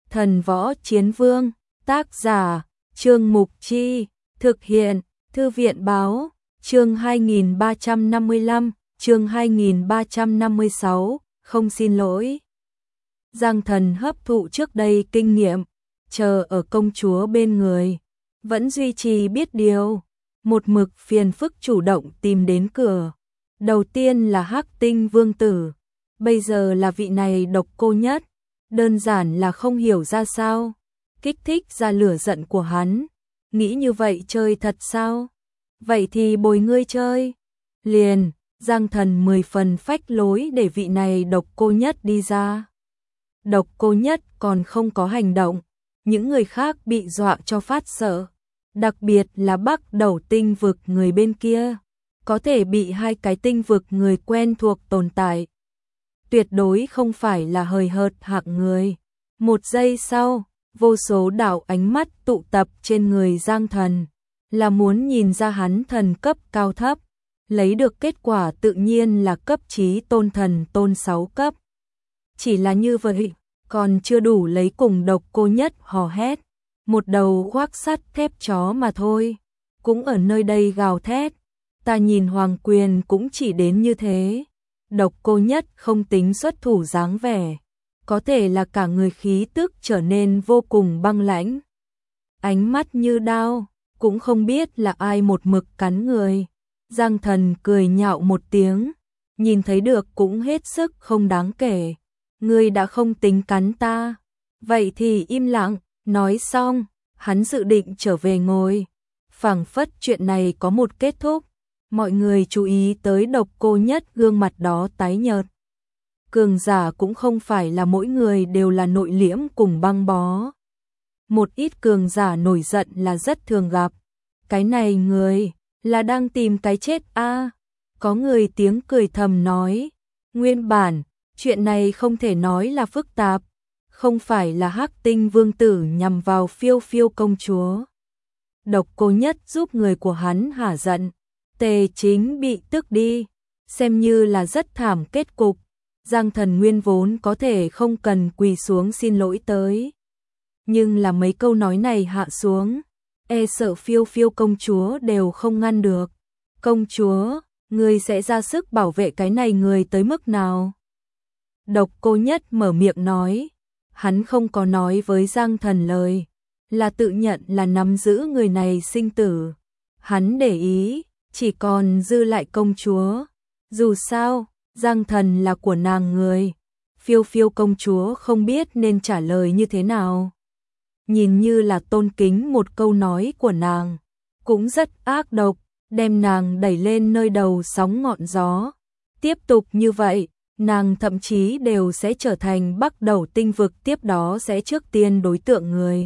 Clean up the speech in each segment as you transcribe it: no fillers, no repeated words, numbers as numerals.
Thần võ chiến vương, tác giả, Trương Mục Chi, thực hiện, Thư viện báo, chương 2355, chương 2356, không xin lỗi. Giang Thần hấp thụ trước đây kinh nghiệm, chờ ở công chúa bên người, vẫn duy trì biết điều, một mực phiền phức chủ động tìm đến cửa. Đầu tiên là Hắc Tinh Vương tử, bây giờ là vị này Độc Cô Nhất, đơn giản là không hiểu ra sao, kích thích ra lửa giận của hắn, nghĩ như vậy chơi thật sao? Vậy thì bồi ngươi chơi. Liền, Giang Thần 10 phần phách lối để vị này Độc Cô Nhất đi ra. Độc Cô Nhất còn không có hành động, những người khác bị dọa cho phát sợ, đặc biệt là Bắc Đầu tinh vực người bên kia, có thể bị hai cái tinh vực người quen thuộc tồn tại. Tuyệt đối không phải là hời hợt hạng người. Một giây sau, vô số đạo ánh mắt tụ tập trên người Giang Thần, là muốn nhìn ra hắn thần cấp cao thấp, lấy được kết quả tự nhiên là cấp chí tôn thần tôn 6 cấp. Chỉ là như vậy, còn chưa đủ lấy cùng Độc Cô Nhất hò hét, một đầu khoác sắt thép chó mà thôi, cũng ở nơi đây gào thét, ta nhìn hoàng quyền cũng chỉ đến như thế. Độc Cô Nhất không tính xuất thủ dáng vẻ, có thể là cả người khí tức trở nên vô cùng băng lãnh. Ánh mắt như đao, cũng không biết là ai một mực cắn người. Giang Thần cười nhạo một tiếng, nhìn thấy được cũng hết sức không đáng kể. Ngươi đã không tính cắn ta, vậy thì im lặng. Nói xong, hắn dự định trở về ngồi, phảng phất chuyện này có một kết thúc. Mọi người chú ý tới Độc Cô Nhất gương mặt đó tái nhợt. Cường giả cũng không phải là mỗi người đều là nội liễm cùng băng bó. Một ít cường giả nổi giận là rất thường gặp. Cái này người là đang tìm cái chết a. Có người tiếng cười thầm nói, nguyên bản chuyện này không thể nói là phức tạp, không phải là Hắc Tinh Vương tử nhằm vào Phiêu Phiêu công chúa. Độc Cô Nhất giúp người của hắn hả giận, Tề Chính bị tức đi, xem như là rất thảm kết cục. Giang Thần nguyên vốn có thể không cần quỳ xuống xin lỗi tới, nhưng là mấy câu nói này hạ xuống, e sợ Phiêu Phiêu công chúa đều không ngăn được. Công chúa, ngươi sẽ ra sức bảo vệ cái này người tới mức nào? Độc Cô Nhất mở miệng nói, hắn không có nói với Giang Thần lời, là tự nhận là nắm giữ người này sinh tử. Hắn để ý, chỉ còn dư lại công chúa. Dù sao, Giang Thần là của nàng người, Phiêu Phiêu công chúa không biết nên trả lời như thế nào. Nhìn như là tôn kính một câu nói của nàng, cũng rất ác độc, đem nàng đẩy lên nơi đầu sóng ngọn gió. Tiếp tục như vậy, nàng thậm chí đều sẽ trở thành Bắc Đầu tinh vực, tiếp đó sẽ trước tiên đối tượng người.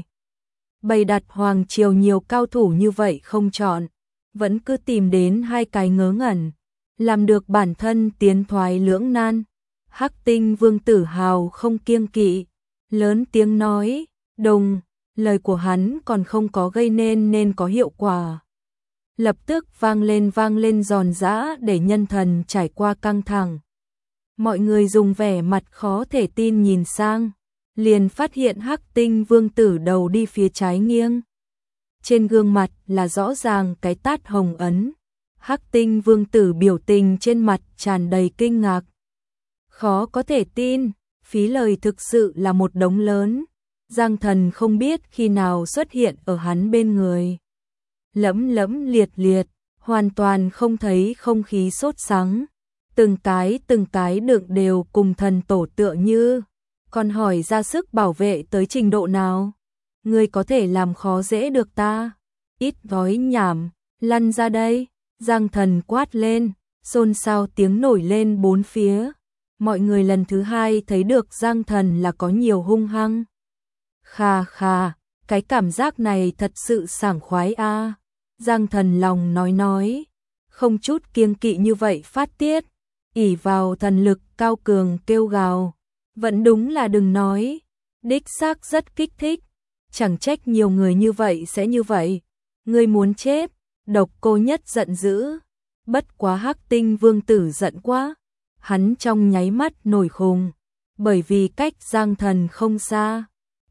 Bày đặt hoàng triều nhiều cao thủ như vậy không chọn, vẫn cứ tìm đến hai cái ngớ ngẩn, làm được bản thân tiến thoái lưỡng nan. Hắc Tinh Vương tử hào không kiêng kỵ, lớn tiếng nói, đùng, lời của hắn còn không có gây nên có hiệu quả. Lập tức vang lên giòn giã để nhân thần trải qua căng thẳng. Mọi người dùng vẻ mặt khó thể tin nhìn sang, liền phát hiện Hắc Tinh Vương tử đầu đi phía trái nghiêng. Trên gương mặt là rõ ràng cái tát hồng ấn. Hắc Tinh Vương tử biểu tình trên mặt tràn đầy kinh ngạc. Khó có thể tin, phí lời thực sự là một đống lớn. Giang Thần không biết khi nào xuất hiện ở hắn bên người. Lẫm lẫm liệt liệt, hoàn toàn không thấy không khí sốt sắng. Từng cái đựng đều cùng thần tổ tựa như. Còn hỏi ra sức bảo vệ tới trình độ nào? Ngươi có thể làm khó dễ được ta? Ít nói nhảm, lăn ra đây. Giang Thần quát lên, xôn xao tiếng nổi lên bốn phía. Mọi người lần thứ hai thấy được Giang Thần là có nhiều hung hăng. Khà khà, cái cảm giác này thật sự sảng khoái a. Giang Thần lòng nói, không chút kiêng kỵ như vậy phát tiết, ỷ vào thần lực cao cường kêu gào. Vẫn đúng là đừng nói, đích xác rất kích thích, chẳng trách nhiều người như vậy sẽ như vậy. Ngươi muốn chết? Độc Cô Nhất giận dữ, bất quá Hắc Tinh Vương tử giận quá, hắn trong nháy mắt nổi khùng, bởi vì cách Giang Thần không xa,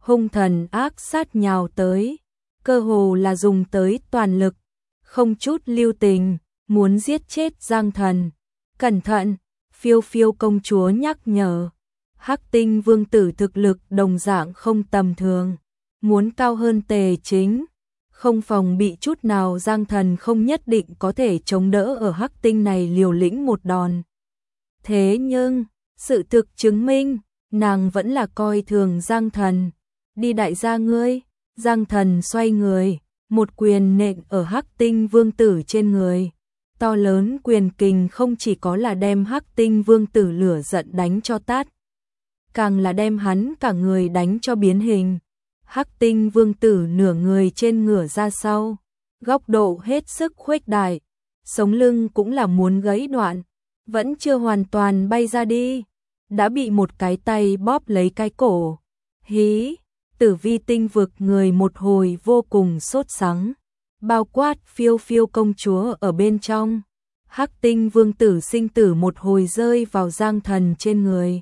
hung thần ác sát nhào tới, cơ hồ là dùng tới toàn lực, không chút lưu tình, muốn giết chết Giang Thần. Cẩn thận, Phiêu Phiêu công chúa nhắc nhở. Hắc Tinh vương tử thực lực đồng dạng không tầm thường, muốn cao hơn Tề Chính, không phòng bị chút nào. Giang Thần không nhất định có thể chống đỡ ở Hắc Tinh này liều lĩnh một đòn. Thế nhưng, sự thực chứng minh, nàng vẫn là coi thường Giang Thần. Đi đại gia ngươi. Giang Thần xoay người, một quyền nện ở Hắc Tinh vương tử trên người. To lớn quyền kình không chỉ có là đem Hắc Tinh vương tử lửa giận đánh cho tát, càng là đem hắn cả người đánh cho biến hình. Hắc Tinh vương tử nửa người trên ngửa ra sau, góc độ hết sức khuếch đại, sống lưng cũng là muốn gãy đoạn, vẫn chưa hoàn toàn bay ra đi, đã bị một cái tay bóp lấy cái cổ. Hí, Tử Vi tinh vực người một hồi vô cùng sốt sắng, bao quát Phiêu Phiêu công chúa ở bên trong. Hắc Tinh vương tử sinh tử một hồi rơi vào Giang Thần trên người.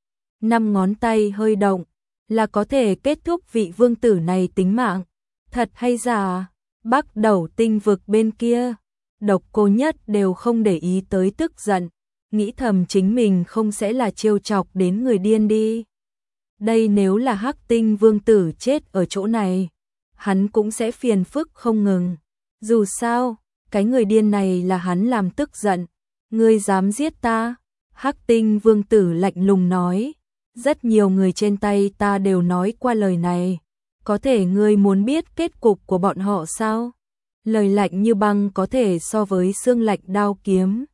5 ngón tay hơi động, là có thể kết thúc vị vương tử này tính mạng. Thật hay giả? Bắc Đầu tinh vực bên kia, Độc Cô Nhất đều không để ý tới, tức giận, nghĩ thầm chính mình không sẽ là trêu chọc đến người điên đi. Đây nếu là Hắc Tinh vương tử chết ở chỗ này, hắn cũng sẽ phiền phức không ngừng. Dù sao, cái người điên này là hắn làm tức giận. Ngươi dám giết ta? Hắc Tinh vương tử lạnh lùng nói. Rất nhiều người trên tay ta đều nói qua lời này. Có thể ngươi muốn biết kết cục của bọn họ sao? Lời lạnh như băng có thể so với xương lạnh đao kiếm.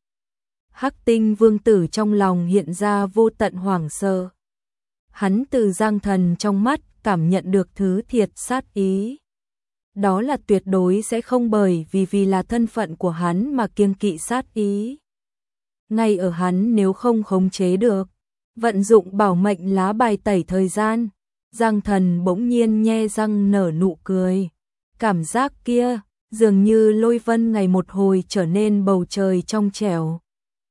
Hắc Tinh vương tử trong lòng hiện ra vô tận hoảng sợ. Hắn từ Giang Thần trong mắt cảm nhận được thứ thiệt sát ý. Đó là tuyệt đối sẽ không bởi vì là thân phận của hắn mà kiêng kỵ sát ý. Ngay ở hắn nếu không khống chế được, vận dụng bảo mệnh lá bài tẩy thời gian, Giang Thần bỗng nhiên nhe răng nở nụ cười. Cảm giác kia, dường như lôi vân ngày một hồi trở nên bầu trời trong trẻo.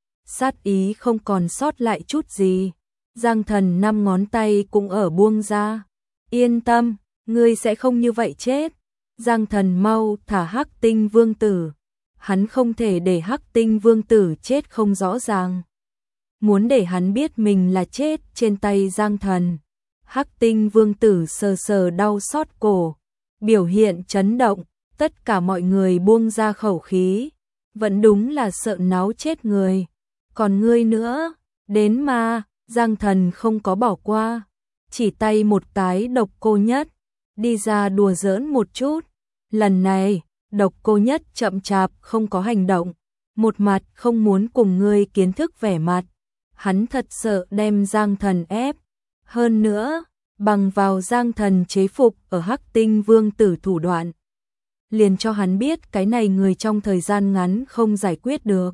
Sát ý không còn sót lại chút gì. Giang Thần 5 ngón tay cũng ở buông ra. Yên tâm, ngươi sẽ không như vậy chết. Giang Thần mau thả Hắc Tinh vương tử. Hắn không thể để Hắc Tinh vương tử chết không rõ ràng. Muốn để hắn biết mình là chết trên tay Giang Thần. Hắc Tinh vương tử sờ sờ đau xót cổ, biểu hiện chấn động, tất cả mọi người buông ra khẩu khí. Vẫn đúng là sợ náo chết người. Còn ngươi nữa, đến mà. Giang Thần không có bỏ qua, chỉ tay một cái Độc Cô Nhất, đi ra đùa giỡn một chút. Lần này, Độc Cô Nhất chậm chạp không có hành động, một mặt không muốn cùng ngươi kiến thức vẻ mặt. Hắn thật sợ đem Giang Thần ép. Hơn nữa, bằng vào Giang Thần chế phục ở Hắc Tinh vương tử thủ đoạn, liền cho hắn biết cái này người trong thời gian ngắn không giải quyết được.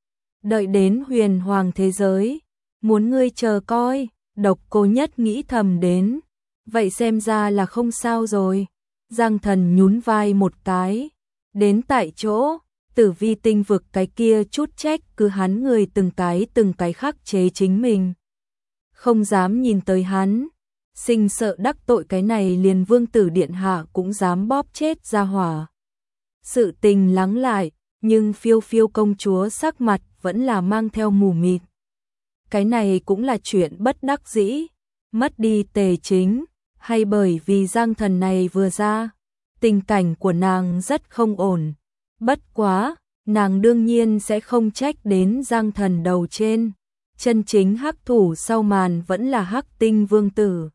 Đợi đến huyền hoàng thế giới, muốn ngươi chờ coi. Độc Cô Nhất nghĩ thầm đến. Vậy xem ra là không sao rồi. Giang Thần nhún vai một cái. Đến tại chỗ, Tử Vi tinh vực cái kia chút trách cứ hắn người từng cái khắc chế chính mình. Không dám nhìn tới hắn. Sinh sợ đắc tội cái này liền vương tử điện hạ cũng dám bóp chết ra hỏa. Sự tình lắng lại, nhưng Phiêu Phiêu công chúa sắc mặt vẫn là mang theo mù mịt. Cái này cũng là chuyện bất đắc dĩ, mất đi Tề Chính, hay bởi vì Giang Thần này vừa ra, tình cảnh của nàng rất không ổn. Bất quá, nàng đương nhiên sẽ không trách đến Giang Thần đầu trên, chân chính hắc thủ sau màn vẫn là Hắc Tinh vương tử.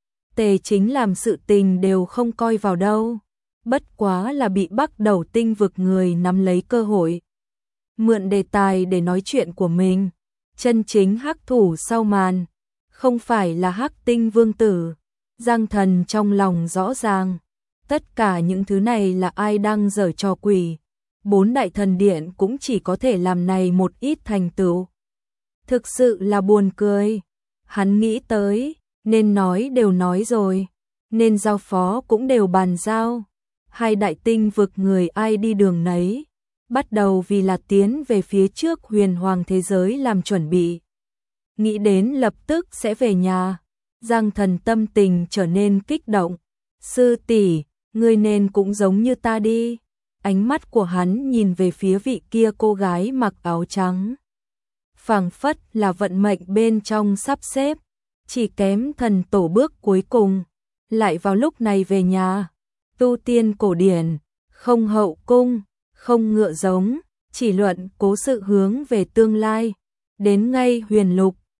Tề Chính làm sự tình đều không coi vào đâu, bất quá là bị Bắc Đầu tinh vực người nắm lấy cơ hội, mượn đề tài để nói chuyện của mình. Chân chính hắc thủ sau màn, không phải là Hắc Tinh vương tử. Giang Thần trong lòng rõ ràng, tất cả những thứ này là ai đang giở trò quỷ. 4 đại thần điện cũng chỉ có thể làm này một ít thành tựu. Thực sự là buồn cười. Hắn nghĩ tới, nên nói đều nói rồi, nên giao phó cũng đều bàn giao. 2 đại tinh vực người ai đi đường nấy, bắt đầu vì là tiến về phía trước huyền hoàng thế giới làm chuẩn bị. Nghĩ đến lập tức sẽ về nhà, Giang Thần tâm tình trở nên kích động. Sư tỷ, ngươi nên cũng giống như ta đi. Ánh mắt của hắn nhìn về phía vị kia cô gái mặc áo trắng. Phảng phất là vận mệnh bên trong sắp xếp, chỉ kém thần tổ bước cuối cùng. Lại vào lúc này về nhà, tu tiên cổ điển, không hậu cung, không ngựa giống, chỉ luận cố sự hướng về tương lai. Đến ngay huyền lục,